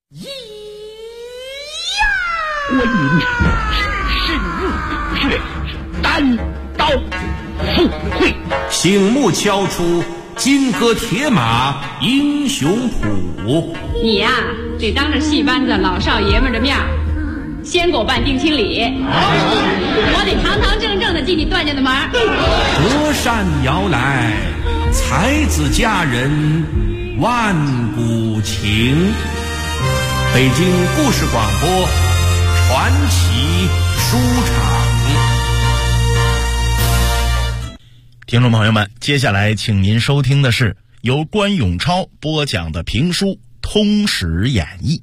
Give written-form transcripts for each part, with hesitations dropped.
观音只深入骨血，单刀赴会， 醒目敲出金戈铁马英雄谱。 你呀，得当着戏班子老少爷们的面先给我办定亲礼，我得堂堂正正的进你段家的门。 隔山遥来，才子佳人万古情。北京故事广播传奇书场。 听众朋友们，接下来请您收听的是由关永超播讲的评书《通史演义》。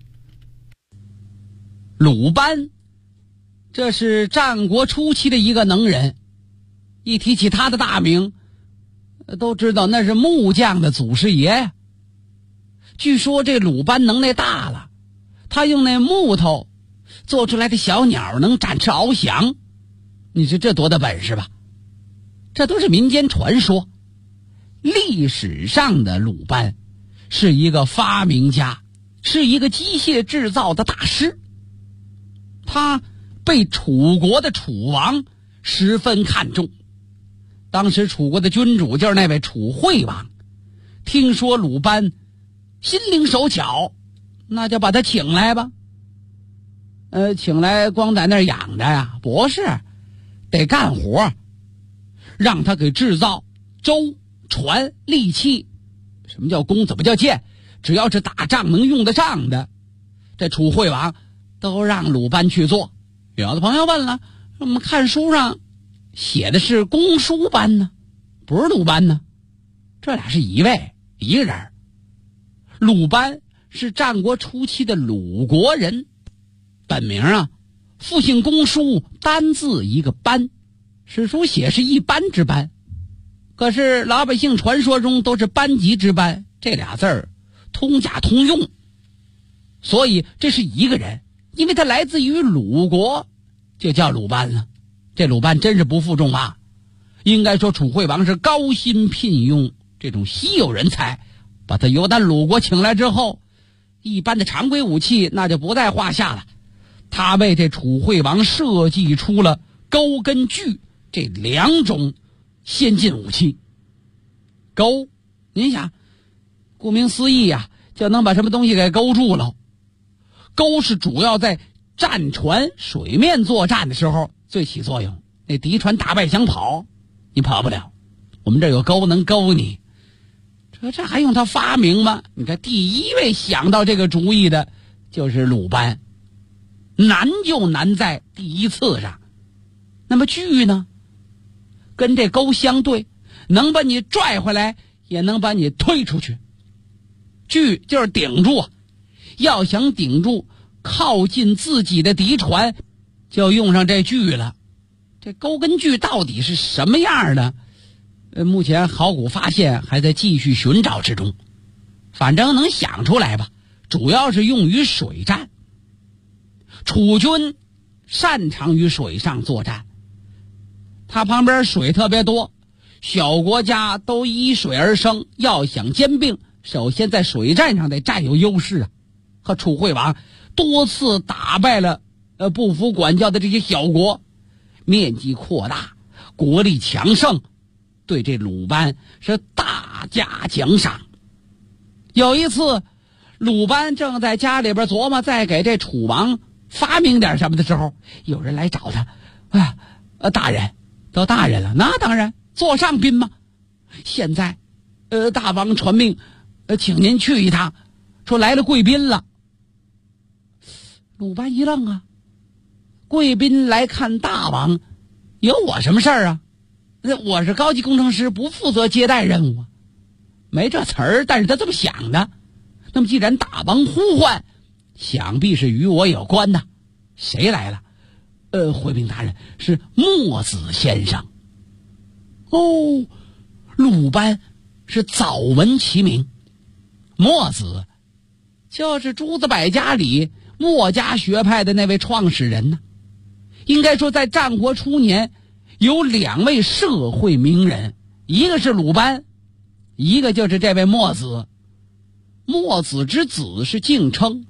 鲁班，这是战国初期的一个能人，一提起他的大名，都知道那是木匠的祖师爷。据说这鲁班能耐大了，他用那木头做出来的小鸟能展翅翱翔，你说这多大本事吧？这都是民间传说。历史上的鲁班是一个发明家，是一个机械制造的大师。他被楚国的楚王十分看重，当时楚国的君主就是那位楚惠王，听说鲁班心灵手巧，那就把他请来吧。请来光在那儿养着呀？不是，得干活，让他给制造舟、船、利器。什么叫弓，怎么叫箭？只要是打仗能用得上的，这楚惠王都让鲁班去做。有的朋友问了，我们看书上写的是公输班呢，不是鲁班呢？这俩是一个人。鲁班是战国初期的鲁国人，本名啊，复姓公输，单字一个班，史书写是一班之班，可是老百姓传说中都是班级之班，这俩字儿通假通用，所以这是一个人。因为他来自于鲁国，就叫鲁班了。这鲁班真是不负众望，应该说楚惠王是高薪聘用这种稀有人才，把他由咱鲁国请来之后，一般的常规武器那就不在话下了。他为这楚惠王设计出了钩跟锯这两种先进武器。钩，您想，顾名思义啊，就能把什么东西给勾住了。钩是主要在战船水面作战的时候最起作用，那敌船大败想跑，你跑不了，我们这有钩能勾你。这还用他发明吗？你看第一位想到这个主意的就是鲁班，难就难在第一次上。那么锯呢，跟这钩相对，能把你拽回来，也能把你推出去。锯就是顶住，要想顶住靠近自己的敌船，就用上这锯了。这钩跟锯到底是什么样的？目前考古发现还在继续寻找之中，反正能想出来吧。主要是用于水战，楚军擅长于水上作战，他旁边水特别多，小国家都依水而生，要想兼并，首先在水战上得占有优势啊。和楚惠王多次打败了不服管教的这些小国，面积扩大，国力强盛，对这鲁班是大加奖赏。有一次鲁班正在家里边琢磨再给这楚王发明点什么的时候，有人来找他，大人，都大人了，那当然座上宾嘛。现在大王传命请您去一趟，说来了贵宾了。鲁班一愣啊，贵宾来看大王，有我什么事儿啊？我是高级工程师，不负责接待任务啊。没这词儿，但是他这么想的。那么既然大王呼唤，想必是与我有关的。谁来了？回禀大人，是墨子先生。哦，鲁班是早闻其名。墨子就是诸子百家里墨家学派的那位创始人呢。应该说在战国初年有两位社会名人，一个是鲁班，一个就是这位墨子。墨子之子是敬称，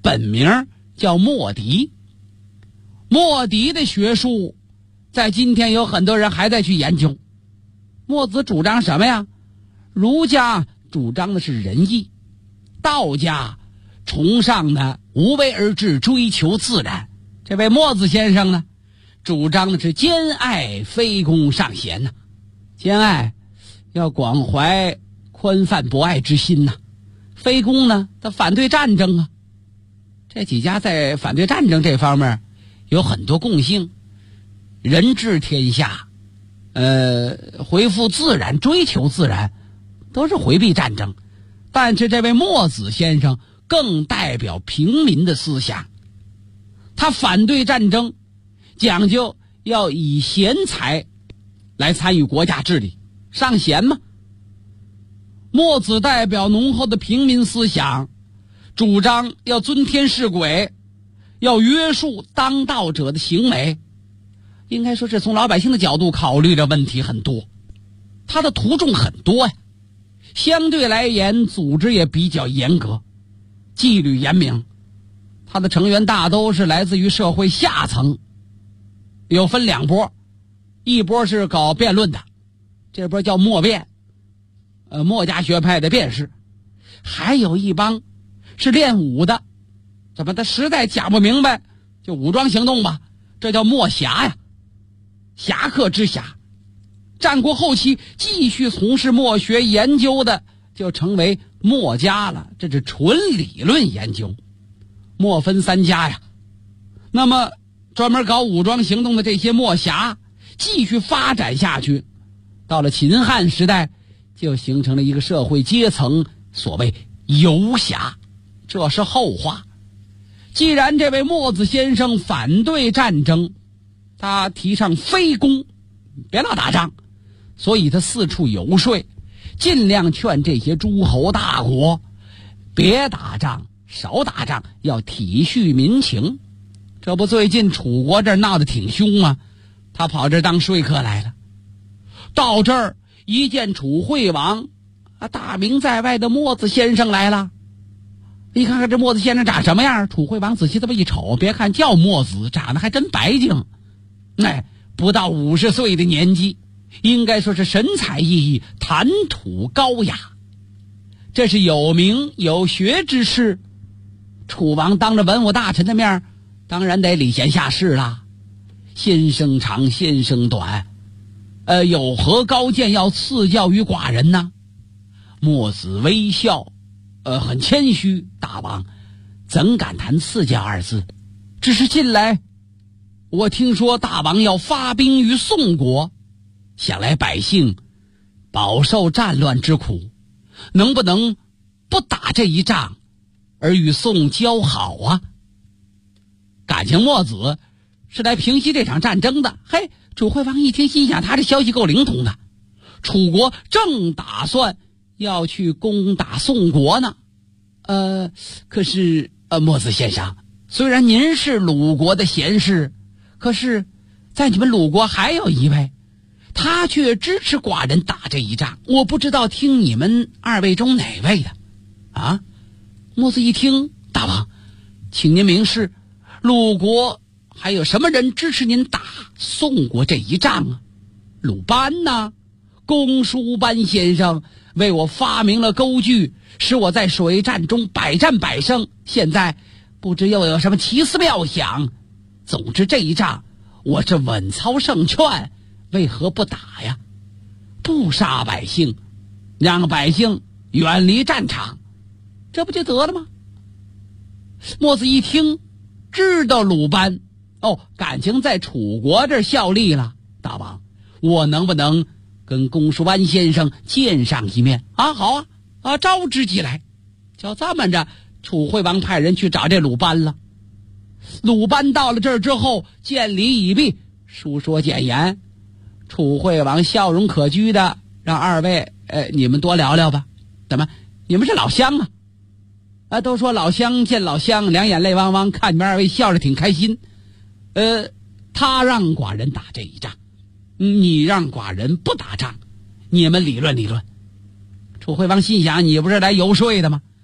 本名叫墨翟。墨翟的学术在今天有很多人还在去研究。墨子主张什么呀？儒家主张的是仁义，道家崇尚的无为而治，追求自然。这位墨子先生呢，主张的是兼爱非攻尚贤呐。兼爱要广怀宽泛博爱之心呐，非攻呢他反对战争啊。这几家在反对战争这方面有很多共性，人治天下，恢复自然，追求自然，都是回避战争。但是这位墨子先生更代表平民的思想，他反对战争，讲究要以贤才来参与国家治理，尚贤嘛。墨子代表浓厚的平民思想，主张要尊天事鬼，要约束当道者的行为。应该说是从老百姓的角度考虑的问题很多，他的徒众很多呀，相对来言组织也比较严格，纪律严明。他的成员大都是来自于社会下层，有分两波，一波是搞辩论的，这波叫墨辩，墨家学派的辩士，还有一帮是练武的，怎么他实在讲不明白就武装行动吧，这叫墨侠呀，侠客之侠。战国后期继续从事墨学研究的就成为墨家了，这是纯理论研究。墨分三家呀，那么专门搞武装行动的这些墨侠继续发展下去，到了秦汉时代就形成了一个社会阶层，所谓游侠，这是后话。既然这位墨子先生反对战争，他提倡非攻，别老打仗，所以他四处游说，尽量劝这些诸侯大国别打仗，少打仗，要体恤民情。这不最近楚国这儿闹得挺凶吗？他跑这儿当说客来了。到这儿一见楚惠王大名在外的墨子先生来了。你看看这墨子先生长什么样？楚惠王仔细这么一瞅，别看叫墨子，长得还真白净，不到50岁的年纪，应该说是神采奕奕，谈吐高雅。这是有名有学之士，楚王当着文武大臣的面，当然得礼贤下士啦。先生长，先生短，有何高见要赐教于寡人呢？墨子微笑，很谦虚。大王怎敢谈赐教二字？只是近来我听说大王要发兵于宋国，想来百姓饱受战乱之苦，能不能不打这一仗，而与宋交好啊？感情墨子是来平息这场战争的。嘿，楚惠王一听，心想他这消息够灵通的，楚国正打算要去攻打宋国呢。可是墨子先生，虽然您是鲁国的贤士，可是在你们鲁国还有一位，他却支持寡人打这一仗，我不知道听你们二位中哪位的啊？墨子一听，大王请您明示，鲁国还有什么人支持您打宋国这一仗啊？鲁班呢？公输班先生为我发明了钩具，使我在水战中百战百胜，现在不知又有什么奇思妙想。总之这一仗我是稳操胜券，为何不打呀？不杀百姓，让百姓远离战场，这不就得了吗？墨子一听，知道鲁班感情在楚国这儿效力了。大王，我能不能跟公输班先生见上一面啊？好啊，招之即来。就这么着，楚惠王派人去找这鲁班了。鲁班到了这儿之后，见礼已毕，述说简言。楚惠王笑容可掬的让二位你们多聊聊吧。怎么你们是老乡啊？都说老乡见老乡，两眼泪汪汪，看你们二位笑着挺开心。他让寡人打这一仗，你让寡人不打仗，你们理论理论。楚惠王心想，你不是来游说的吗？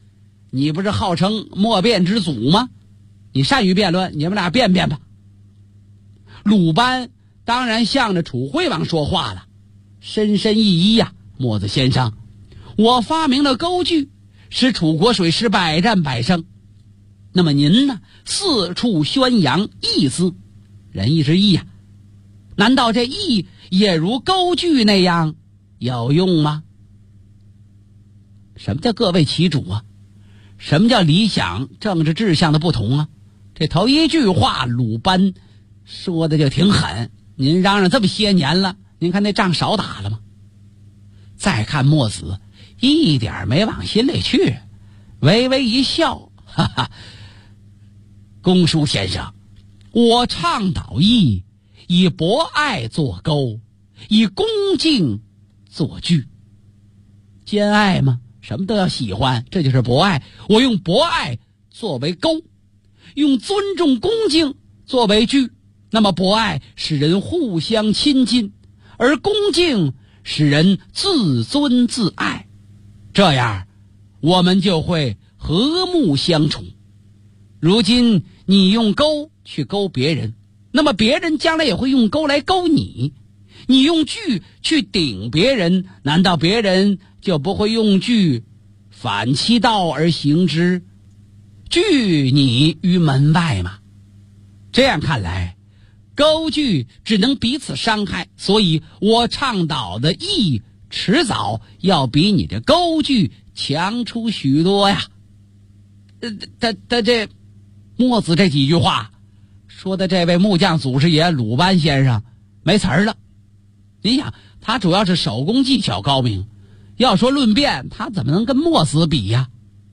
你不是号称莫辩之祖吗？你善于辩论，你们俩辩辩吧。鲁班当然向着楚惠王说话了，深深一揖呀，墨子先生，我发明了钩具，使楚国水师百战百胜。那么您呢，四处宣扬义字，仁义之义呀，难道这义也如钩具那样有用吗？什么叫各为其主啊？什么叫理想政治志向的不同啊？这头一句话鲁班说的就挺狠，您嚷嚷这么些年了，您看那仗少打了吗？再看墨子一点没往心里去，微微一笑，哈哈，公叔先生，我倡导义，以博爱做钩，以恭敬做具。兼爱吗？什么都要喜欢，这就是博爱。我用博爱作为钩，用尊重恭敬作为具。那么博爱使人互相亲近，而恭敬使人自尊自爱，这样我们就会和睦相处。如今你用钩去勾别人，那么别人将来也会用钩来勾你。你用锯去顶别人，难道别人就不会用锯反其道而行之，拒你于门外吗？这样看来，钩锯只能彼此伤害，所以我倡导的义迟早要比你的钩锯强出许多呀。这墨子这几句话说的，这位木匠祖师爷鲁班先生没词儿了。你想，他主要是手工技巧高明，要说论辩，他怎么能跟墨子比呀？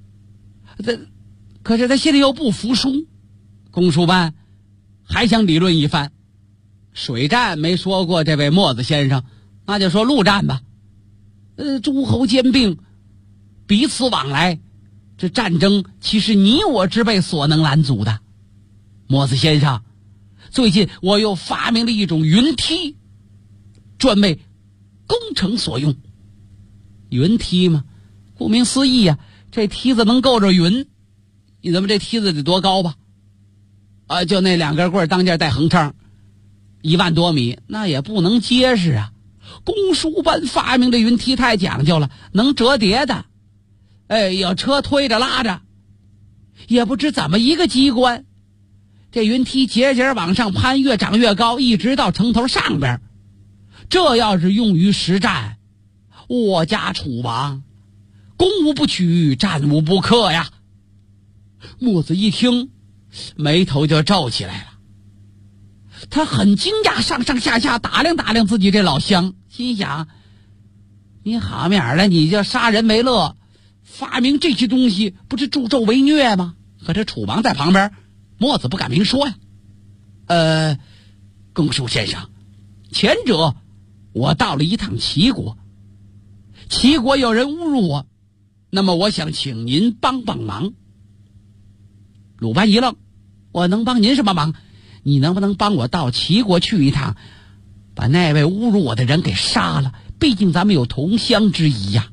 可是他心里又不服输，公输班还想理论一番。水战没说过这位墨子先生，那就说陆战吧。诸侯兼并，彼此往来，这战争其实你我之辈所能拦阻的。墨子先生，最近我又发明了一种云梯，专为工程所用。云梯嘛，顾名思义啊，这梯子能够着云。你怎么这梯子得多高吧？就那两根棍当间带横撑，1万多米，那也不能结实啊。公输班发明的云梯太讲究了，能折叠的，有车推着拉着，也不知怎么一个机关，这云梯节节往上攀，越长越高，一直到城头上边。这要是用于实战，我家楚王攻无不取，战无不克呀。墨子一听，眉头就皱起来了。他很惊讶，上上下下打量打量自己这老乡，心想，你好面儿了，你就杀人为乐，发明这些东西不是助纣为虐吗？可这楚王在旁边，墨子不敢明说呀。公叔先生，前者我到了一趟齐国，齐国有人侮辱我，那么我想请您帮帮忙。鲁班一愣，我能帮您什么忙？你能不能帮我到齐国去一趟，把那位侮辱我的人给杀了？毕竟咱们有同乡之谊呀。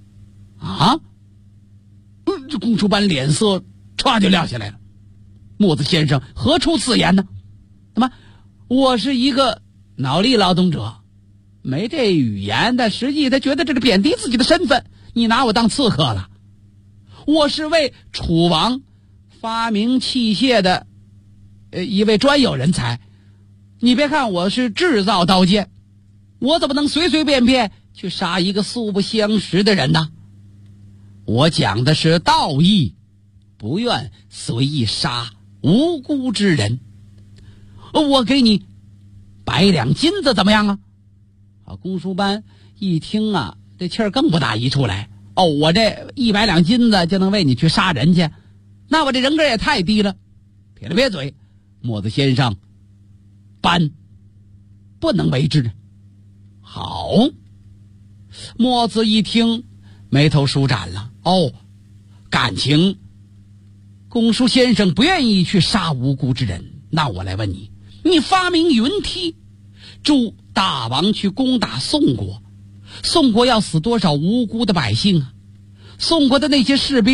这公输班脸色唰就撂下来了。墨子先生何出此言呢？那么我是一个脑力劳动者，没这语言的，实际他觉得这是贬低自己的身份，你拿我当刺客了。我是为楚王发明器械的一位专有人才，你别看我是制造刀剑，我怎么能随随便便去杀一个素不相识的人呢？我讲的是道义，不愿随意杀无辜之人。我给你100两金子怎么样啊？公输班一听啊，这气儿更不大一出来。我这100两金子就能为你去杀人去，那我这人格也太低了。撇了撇嘴，墨子先生，班不能为之。好，墨子一听，眉头舒展了。感情公输先生不愿意去杀无辜之人，那我来问你，你发明云梯，助大王去攻打宋国，宋国要死多少无辜的百姓啊？宋国的那些士兵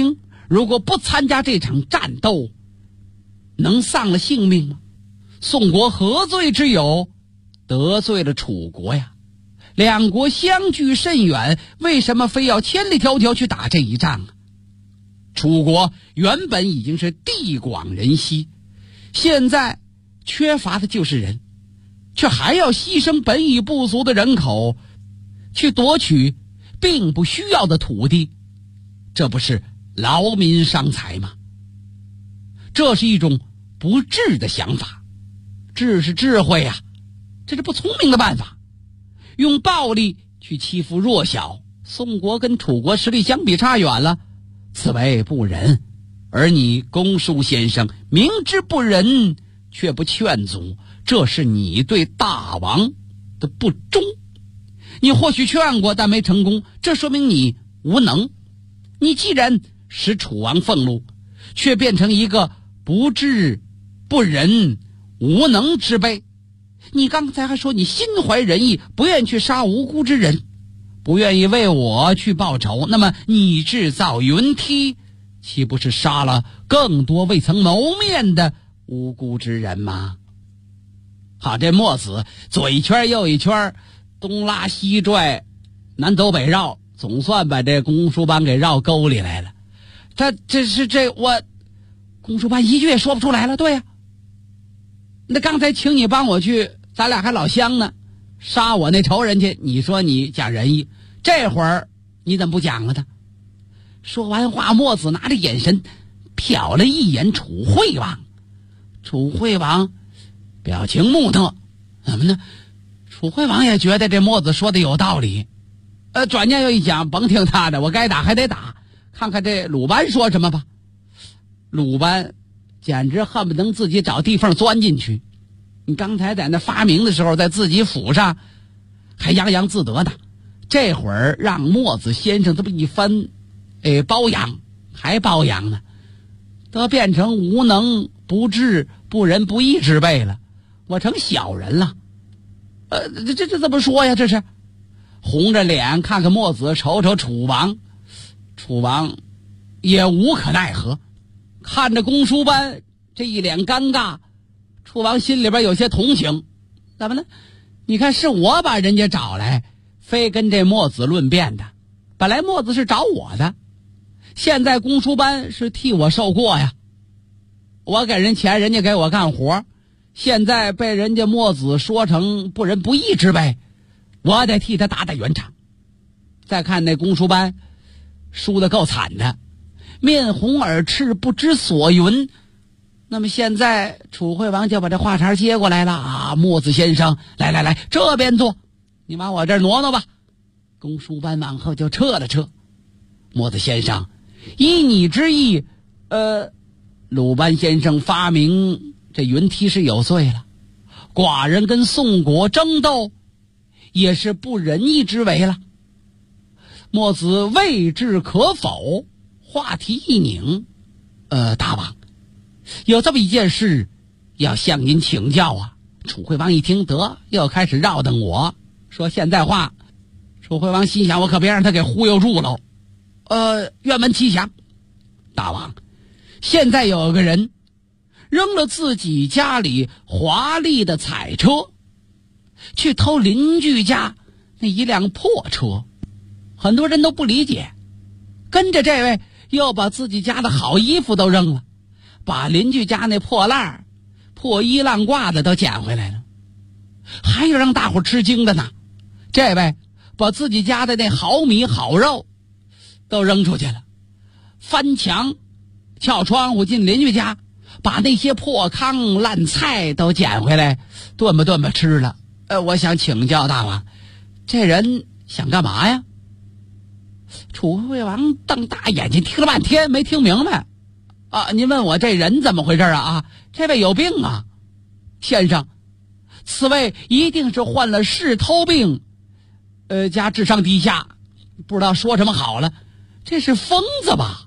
如果不参加这场战斗，能丧了性命吗？宋国何罪之有，得罪了楚国呀？两国相距甚远，为什么非要千里迢迢去打这一仗啊？楚国原本已经是地广人稀，现在缺乏的就是人，却还要牺牲本已不足的人口去夺取并不需要的土地，这不是劳民伤财吗？这是一种不智的想法。智是智慧啊，这是不聪明的办法。用暴力去欺负弱小，宋国跟楚国实力相比差远了，此为不仁。而你公叔先生明知不仁却不劝阻，这是你对大王的不忠。你或许劝过，但没成功，这说明你无能。你既然使楚王愤怒，却变成一个不智、不仁、无能之辈。你刚才还说你心怀仁义，不愿去杀无辜之人，不愿意为我去报仇，那么你制造云梯，岂不是杀了更多未曾谋面的无辜之人吗？好，这墨子左一圈右一圈，东拉西拽，南走北绕，总算把这公输班给绕沟里来了。我公输班一句也说不出来了。对呀，那刚才请你帮我去，咱俩还老乡呢，杀我那仇人去，你说你讲仁义，这会儿你怎么不讲了呢？说完话，墨子拿着眼神瞟了一眼楚惠王。楚惠王表情木讷，怎么呢？楚惠王也觉得这墨子说的有道理，转念又一想，甭听他的，我该打还得打，看看这鲁班说什么吧。鲁班简直恨不能自己找地缝钻进去。你刚才在那发明的时候，在自己府上还洋洋自得呢，这会儿让墨子先生这么一番包养，还包养呢，都变成无能不智不仁不义之辈了，我成小人了。这怎么说呀？这是红着脸看看墨子，瞅瞅楚王，楚王也无可奈何。看着公输班这一脸尴尬，楚王心里边有些同情。怎么呢？你看是我把人家找来，非跟这墨子论辩的，本来墨子是找我的，现在公输班是替我受过呀。我给人钱，人家给我干活，现在被人家墨子说成不仁不义之辈，我得替他打打圆场。再看那公输班输得够惨的，面红耳赤，不知所云。那么现在楚惠王就把这话茬接过来了啊，墨子先生，来，这边坐，你往我这儿挪挪吧。公输班往后就撤了撤。墨子先生，依你之意，鲁班先生发明这云梯是有罪了，寡人跟宋国争斗也是不仁义之为了。墨子未置可否，话题一拧，大王，有这么一件事要向您请教啊。楚惠王一听，得又开始绕瞪我，说现在话。楚惠王心想，我可别让他给忽悠住了。愿闻其详。大王，现在有个人扔了自己家里华丽的彩车，去偷邻居家那一辆破车。很多人都不理解，跟着这位又把自己家的好衣服都扔了，把邻居家那破烂破衣烂褂的都捡回来了。还有让大伙吃惊的呢，这位把自己家的那好米好肉都扔出去了，翻墙撬窗户进邻居家，把那些破糠烂菜都捡回来炖吧吃了。我想请教大王，这人想干嘛呀？楚惠王瞪大眼睛听了半天没听明白。您问我这人怎么回事啊？这位有病啊，先生，此位一定是患了嗜偷病，加智商低下，不知道说什么好了，这是疯子吧？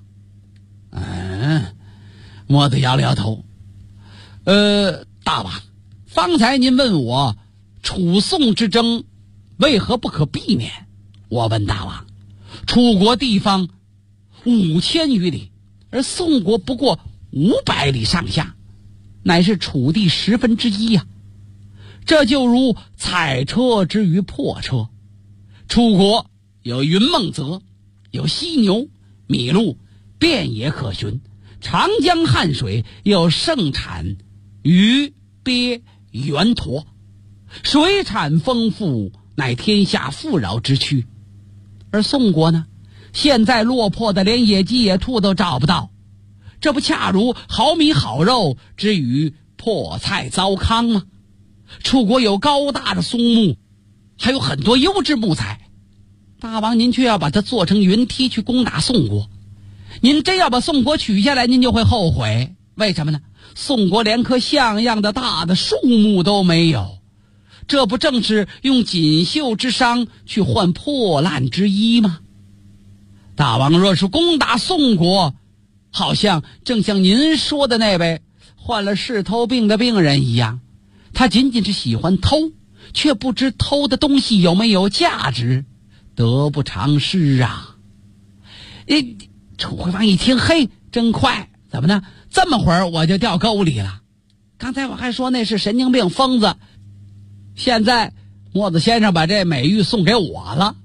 墨子摇了摇头。大王，方才您问我楚宋之争为何不可避免，我问大王，楚国地方5000余里， 而宋国不过500里上下，乃是楚地1/10呀。这就如踩车之于破车。楚国有云梦泽，有犀牛、麋鹿，遍野可寻；长江汉水有盛产鱼、鳖、猿驼，水产丰富，乃天下富饶之区。而宋国呢，现在落魄的连野鸡野兔都找不到，这不恰如好米好肉之于破菜糟糠吗？楚国有高大的松木，还有很多优质木材，大王您却要把它做成云梯去攻打宋国。您真要把宋国取下来，您就会后悔。为什么呢？宋国连棵像样的大的树木都没有，这不正是用锦绣之裳去换破烂之衣吗？大王若是攻打宋国，好像正像您说的那位患了嗜偷病的病人一样，他仅仅是喜欢偷，却不知偷的东西有没有价值，得不偿失啊。楚惠王一听，嘿，真快，怎么呢？这么会儿我就掉沟里了。刚才我还说那是神经病疯子，现在墨子先生把这美誉送给我了。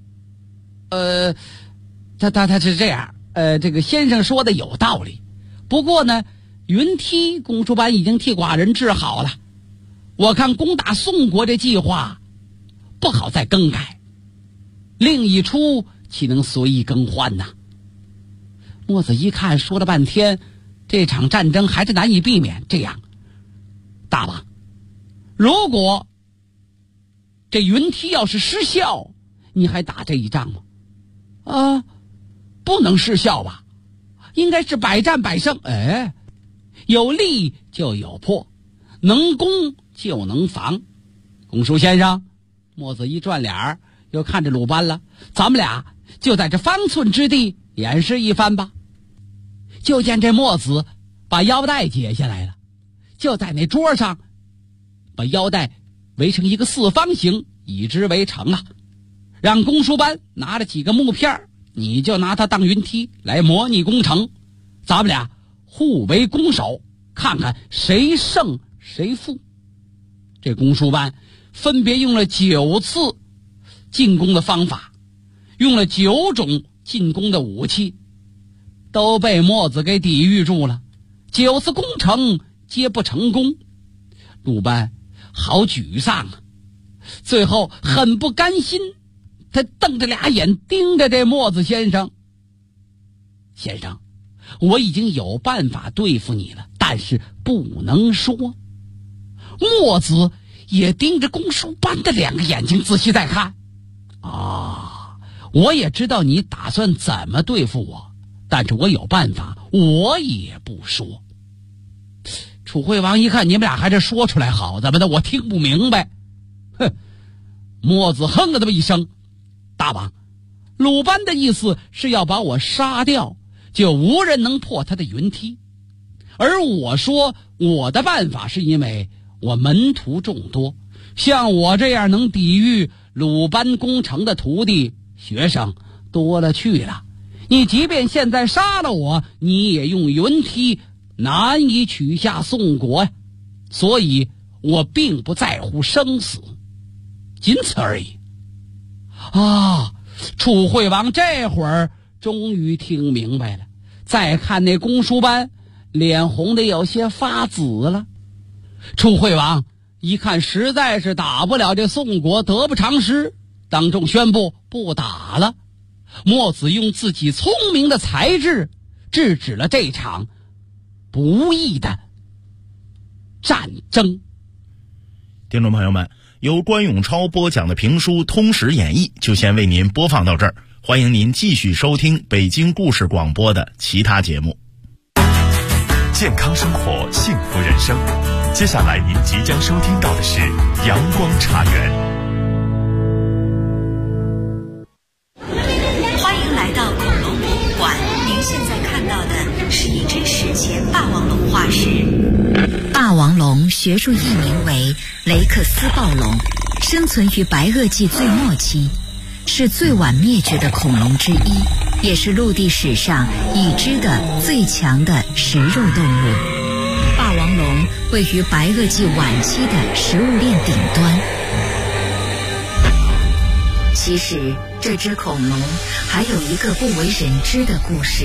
他是这样，这个先生说的有道理。不过呢，云梯公输班已经替寡人治好了，我看攻打宋国这计划不好再更改，另一出岂能随意更换呢？墨子一看，说了半天，这场战争还是难以避免。这样，大王，如果这云梯要是失效，你还打这一仗吗？不能失效吧？应该是百战百胜。有利就有破，能攻就能防。公叔先生，墨子一转脸又看着鲁班了，咱们俩就在这方寸之地演示一番吧。就见这墨子把腰带解下来了，就在那桌上把腰带围成一个4方形，以之为城啊。让公输班拿了几个木片，你就拿它当云梯来模拟攻城，咱们俩互为攻守，看看谁胜谁负。这公输班分别用了9次进攻的方法，用了9种进攻的武器，都被墨子给抵御住了。9次攻城皆不成功，鲁班好沮丧啊，最后很不甘心，他瞪着俩眼盯着这墨子先生。先生，我已经有办法对付你了，但是不能说。墨子也盯着公输班的2个眼睛仔细再看。我也知道你打算怎么对付我，但是我有办法，我也不说。楚惠王一看你们俩还是说出来好，怎么的？我听不明白。墨子哼了这么一声，大王，鲁班的意思是要把我杀掉，就无人能破他的云梯。而我说我的办法是因为我门徒众多，像我这样能抵御鲁班攻城的徒弟学生多了去了。你即便现在杀了我，你也用云梯难以取下宋国呀。所以我并不在乎生死，仅此而已。楚惠王这会儿终于听明白了，再看那公输班脸红的有些发紫了。楚惠王一看实在是打不了这宋国，得不偿失，当众宣布不打了。墨子用自己聪明的才智制止了这场不义的战争。 听众朋友们，由关永超播讲的评书《通史演义》就先为您播放到这儿，欢迎您继续收听北京故事广播的其他节目。 健康生活，幸福人生。接下来您即将收听到的是阳光茶园。 欢迎来到恐龙博物馆，您现在看到的是一只史前霸王龙化石。霸王龙学术译名为雷克斯暴龙，生存于白垩纪最末期，是最晚灭绝的恐龙之一。 也是陆地史上已知的最强的食肉动物。霸王龙位于白垩纪晚期的食物链顶端。其实这只恐龙还有一个不为人知的故事。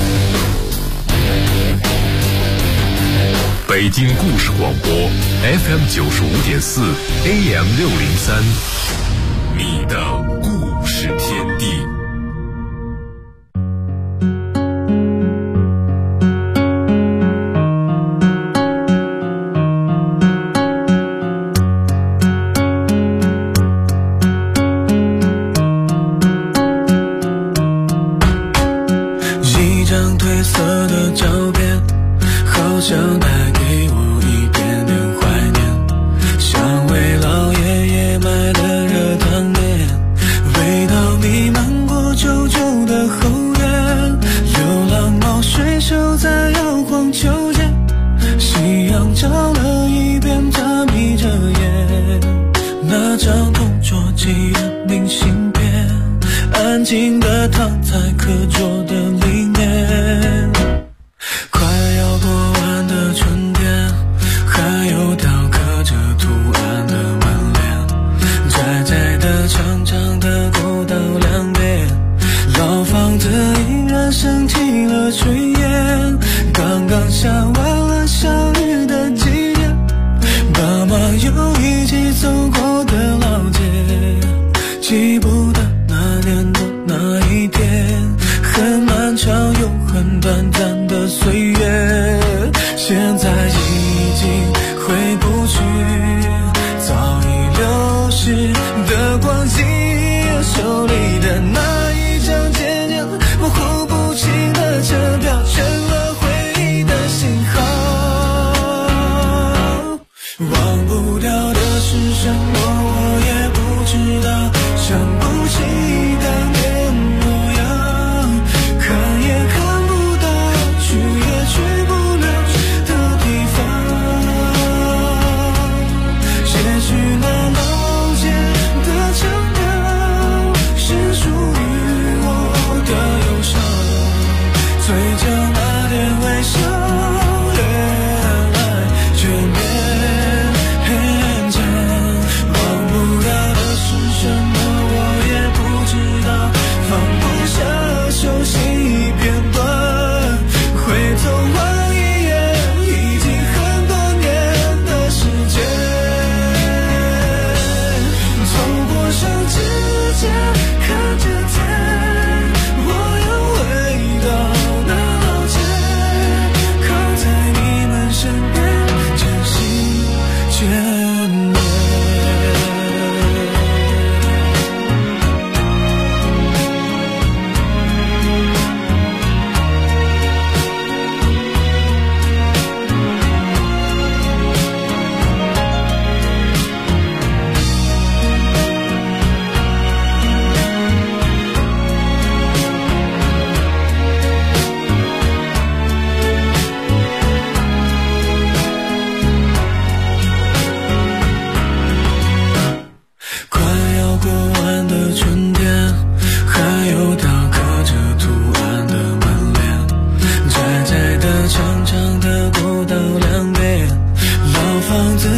北京故事广播 FM 95.4 AM 603，你的故事天地。 一张褪色的照片，好像带给我一点点怀念，像为老爷爷买的热汤面，味道弥漫过旧旧的后院，流浪猫睡熟在摇晃秋千，夕阳照了一遍，它眯着眼，那张同桌寄的明信片，安静地躺在课桌的里面。快要过完的春天，还有雕刻着图案的门帘，窄窄的长长的过道两边，老房子依然升起了炊烟，刚刚下完了小雨的季节，爸妈又一起走过的老街，记不得那年的那一天，很漫长又很短暂的岁月。